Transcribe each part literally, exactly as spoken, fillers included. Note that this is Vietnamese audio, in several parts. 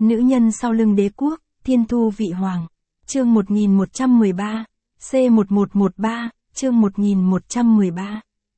Nữ nhân sau lưng đế quốc, thiên thu vị hoàng. Chương một nghìn một trăm mười ba, C một một một ba, chương một nghìn một trăm mười ba.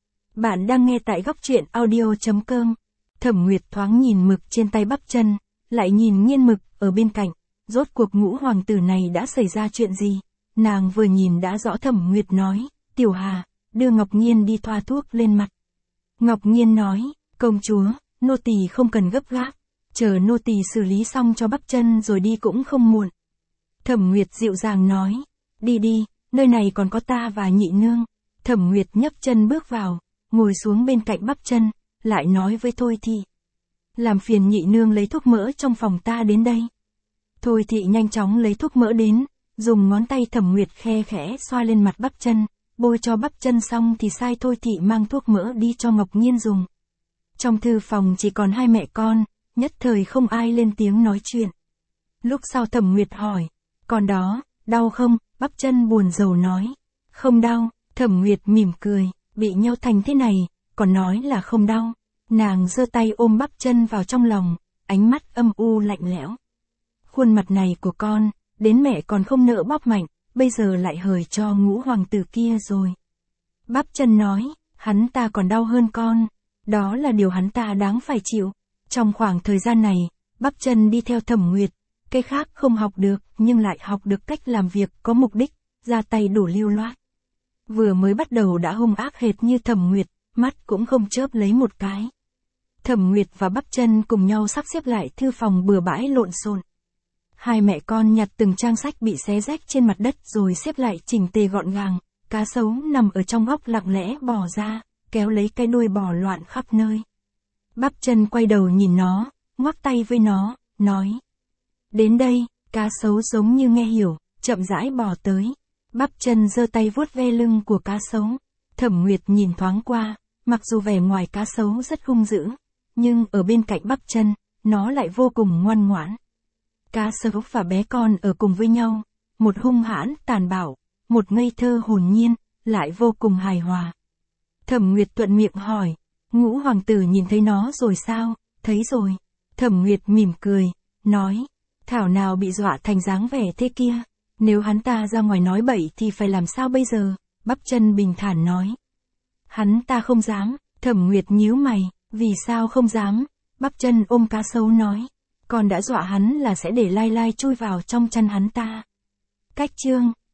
Bạn đang nghe tại góc truyện audio.com. Thẩm Nguyệt thoáng nhìn mực trên tay bắp chân, lại nhìn nghiên mực ở bên cạnh. Rốt cuộc ngũ hoàng tử này đã xảy ra chuyện gì? Nàng vừa nhìn đã rõ. Thẩm Nguyệt nói, Tiểu Hà, đưa Ngọc Nghiên đi thoa thuốc lên mặt. Ngọc Nghiên nói, công chúa, nô tỳ không cần gấp gáp, chờ nô tỳ xử lý xong cho bắp chân rồi đi cũng không muộn. Thẩm Nguyệt dịu dàng nói, đi đi, nơi này còn có ta và nhị nương. Thẩm Nguyệt nhấc chân bước vào, ngồi xuống bên cạnh bắp chân, lại nói với Thôi Thị. Làm phiền nhị nương lấy thuốc mỡ trong phòng ta đến đây. Thôi Thị nhanh chóng lấy thuốc mỡ đến, dùng ngón tay Thẩm Nguyệt khe khẽ xoa lên mặt bắp chân, bôi cho bắp chân xong thì sai Thôi Thị mang thuốc mỡ đi cho Ngọc Nghiên dùng. Trong thư phòng chỉ còn hai mẹ con, nhất thời không ai lên tiếng nói chuyện. Lúc sau Thẩm Nguyệt hỏi, còn đó, đau không? Bắp chân buồn rầu nói, không đau. Thẩm Nguyệt mỉm cười, bị nhâu thành thế này, còn nói là không đau. Nàng giơ tay ôm bắp chân vào trong lòng, ánh mắt âm u lạnh lẽo. Khuôn mặt này của con, đến mẹ còn không nỡ bóp mạnh, bây giờ lại hời cho ngũ hoàng tử kia rồi. Bắp chân nói, hắn ta còn đau hơn con, đó là điều hắn ta đáng phải chịu. Trong khoảng thời gian này, bắp chân đi theo Thẩm Nguyệt, cái khác không học được, nhưng lại học được cách làm việc có mục đích, ra tay đủ lưu loát. Vừa mới bắt đầu đã hung ác hệt như Thẩm Nguyệt, mắt cũng không chớp lấy một cái. Thẩm Nguyệt và bắp chân cùng nhau sắp xếp lại thư phòng bừa bãi lộn xộn. Hai mẹ con nhặt từng trang sách bị xé rách trên mặt đất rồi xếp lại chỉnh tề gọn gàng. Cá sấu nằm ở trong góc lặng lẽ bò ra, kéo lấy cái đuôi bò loạn khắp nơi. Bắp chân quay đầu nhìn nó, ngoắc tay với nó, nói. Đến đây, cá sấu giống như nghe hiểu, chậm rãi bò tới. Bắp chân giơ tay vuốt ve lưng của cá sấu. Thẩm Nguyệt nhìn thoáng qua, mặc dù vẻ ngoài cá sấu rất hung dữ, nhưng ở bên cạnh bắp chân, nó lại vô cùng ngoan ngoãn. Cá sấu và bé con ở cùng với nhau, một hung hãn, tàn bạo, một ngây thơ hồn nhiên, lại vô cùng hài hòa. Thẩm Nguyệt thuận miệng hỏi, ngũ hoàng tử nhìn thấy nó rồi sao? Thấy rồi. Thẩm Nguyệt mỉm cười, nói, thảo nào bị dọa thành dáng vẻ thế kia, nếu hắn ta ra ngoài nói bậy thì phải làm sao bây giờ? Bắp chân bình thản nói. Hắn ta không dám. Thẩm Nguyệt nhíu mày, vì sao không dám? Bắp chân ôm cá sấu nói, con đã dọa hắn là sẽ để Lai Lai chui vào trong chăn hắn ta. Cách chương